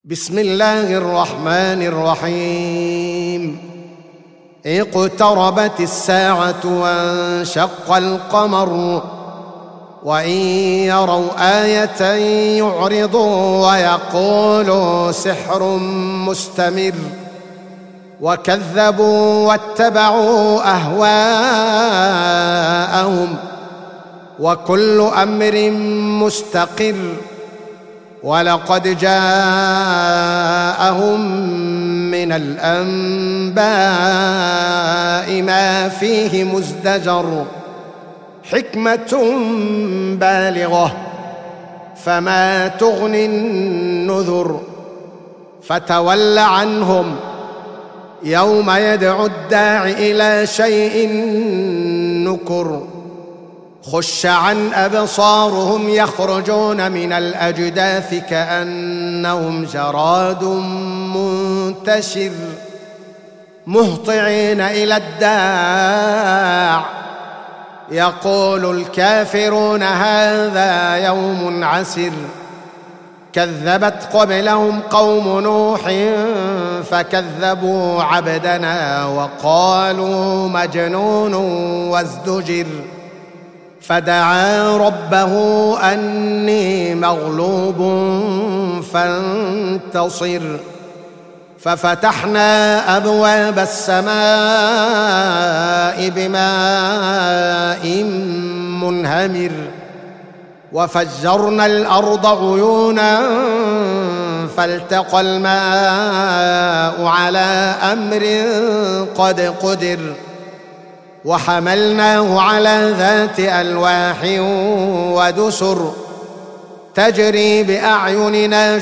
بسم الله الرحمن الرحيم. اقتربت الساعة وانشق القمر وإن يروا آية يعرضوا ويقولوا سحر مستمر وكذبوا واتبعوا أهواءهم وكل أمر مستقر ولقد جاءهم من الأنباء ما فيه مزدجر حكمة بالغة فما تغني النذر فتول عنهم يوم يدعو الداع إلى شيء نكر خش عن أبصارهم يخرجون من الأجداث كأنهم جراد منتشر مهطعين إلى الداع يقول الكافرون هذا يوم عسر كذبت قبلهم قوم نوح فكذبوا عبدنا وقالوا مجنون وازدجر فدعا ربه أني مغلوب فانتصر ففتحنا أبواب السماء بماء منهمر وفجرنا الأرض عيونا فالتقى الماء على أمر قد قدر وحملناه على ذات ألواح ودسر تجري بأعيننا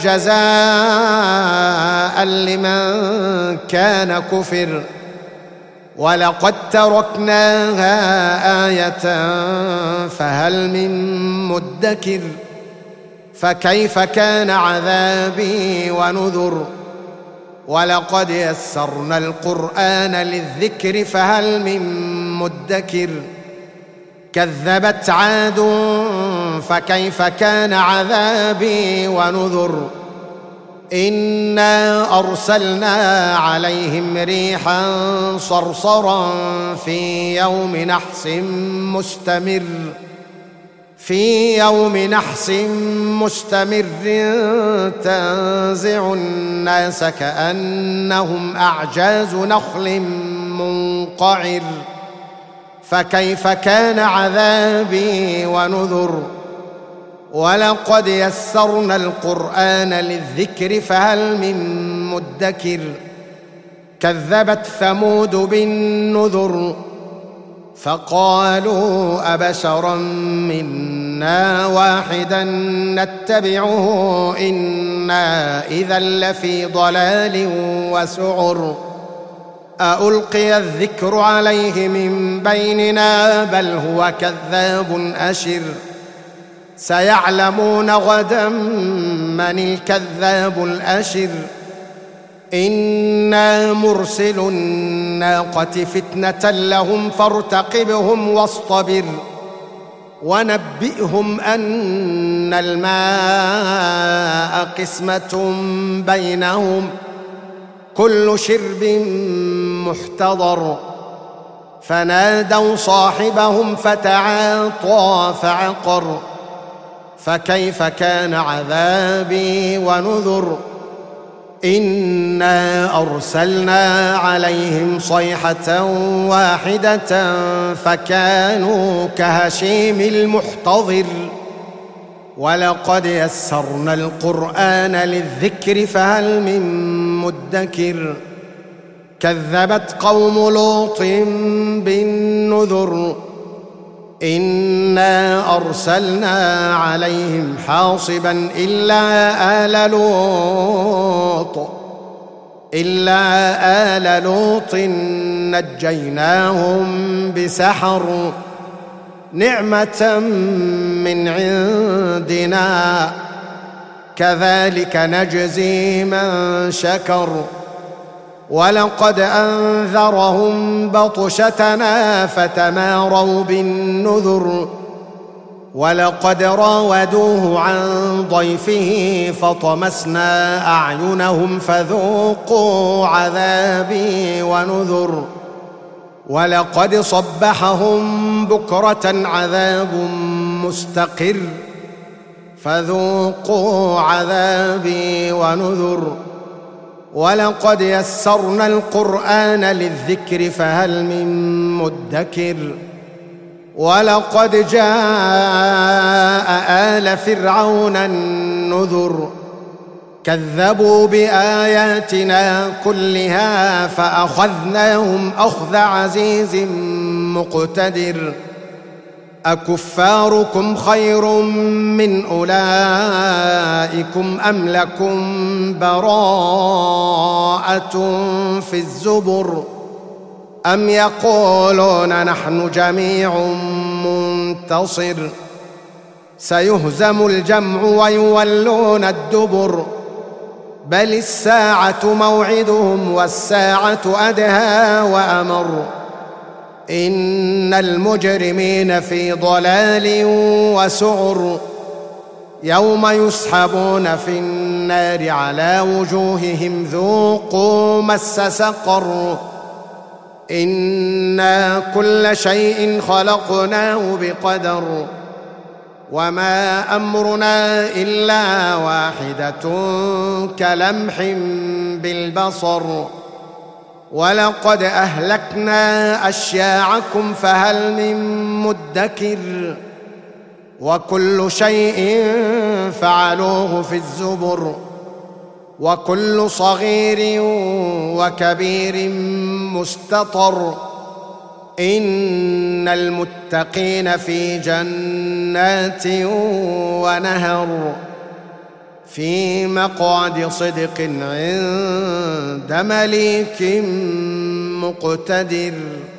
جزاء لمن كان كفر ولقد تركناها آية فهل من مدكر فكيف كان عذابي ونذر ولقد يسرنا القرآن للذكر فهل من مدكر كذبت عاد فكيف كان عذابي ونذر إنا أرسلنا عليهم ريحا صرصرا في يوم نحس مستمر تنزع الناس كأنهم أعجاز نخل منقعر فكيف كان عذابي ونذر ولقد يسرنا القرآن للذكر فهل من مدكر كذبت ثمود بالنذر فقالوا أبشرا منا واحدا نتبعه إنا إذا لفي ضلال وسعر ألقي الذكر عليه من بيننا بل هو كذاب أشر سيعلمون غدا من الكذاب الأشر إنا مرسل الناقة فتنة لهم فارتقبهم واصطبر ونبئهم أن الماء قسمة بينهم كل شرب محتضر فنادوا صاحبهم فتعاطى فعقر فكيف كان عذابي ونذر إنا أرسلنا عليهم صيحة واحدة فكانوا كهشيم المحتضر ولقد يسرنا القرآن للذكر فهل من مدكر كذبت قوم لوط بالنذر إنا أرسلنا عليهم حاصبا إلا آل لوط نجيناهم بسحر نعمة من عندنا كذلك نجزي من شكر ولقد أنذرهم بطشتنا فتماروا بالنذر ولقد راودوه عن ضيفه فطمسنا أعينهم فذوقوا عذابي ونذر ولقد صبحهم بكرة عذاب مستقر فذوقوا عذابي ونذر ولقد يسرنا القرآن للذكر فهل من مدكر ولقد جاء آل فرعون النذر كذبوا بآياتنا كلها فأخذناهم أخذ عزيز مقتدر أكفاركم خير من أولئكم أم لكم براءة في الزبر أم يقولون نحن جميع منتصر سيهزم الجمع ويولون الدبر بل الساعة موعدهم والساعة أدهى وأمر إن المجرمين في ضلال وسعر يوم يسحبون في النار على وجوههم ذوقوا مس سقر إنا كل شيء خلقناه بقدر وما أمرنا إلا واحدة كلمح بالبصر ولقد أهلكنا أشياعكم فهل من مدكر وكل شيء فعلوه في الزبر وكل صغير وكبير مستطر إن المتقين في جنات ونهر في مقعد صدق عند مليك مقتدر.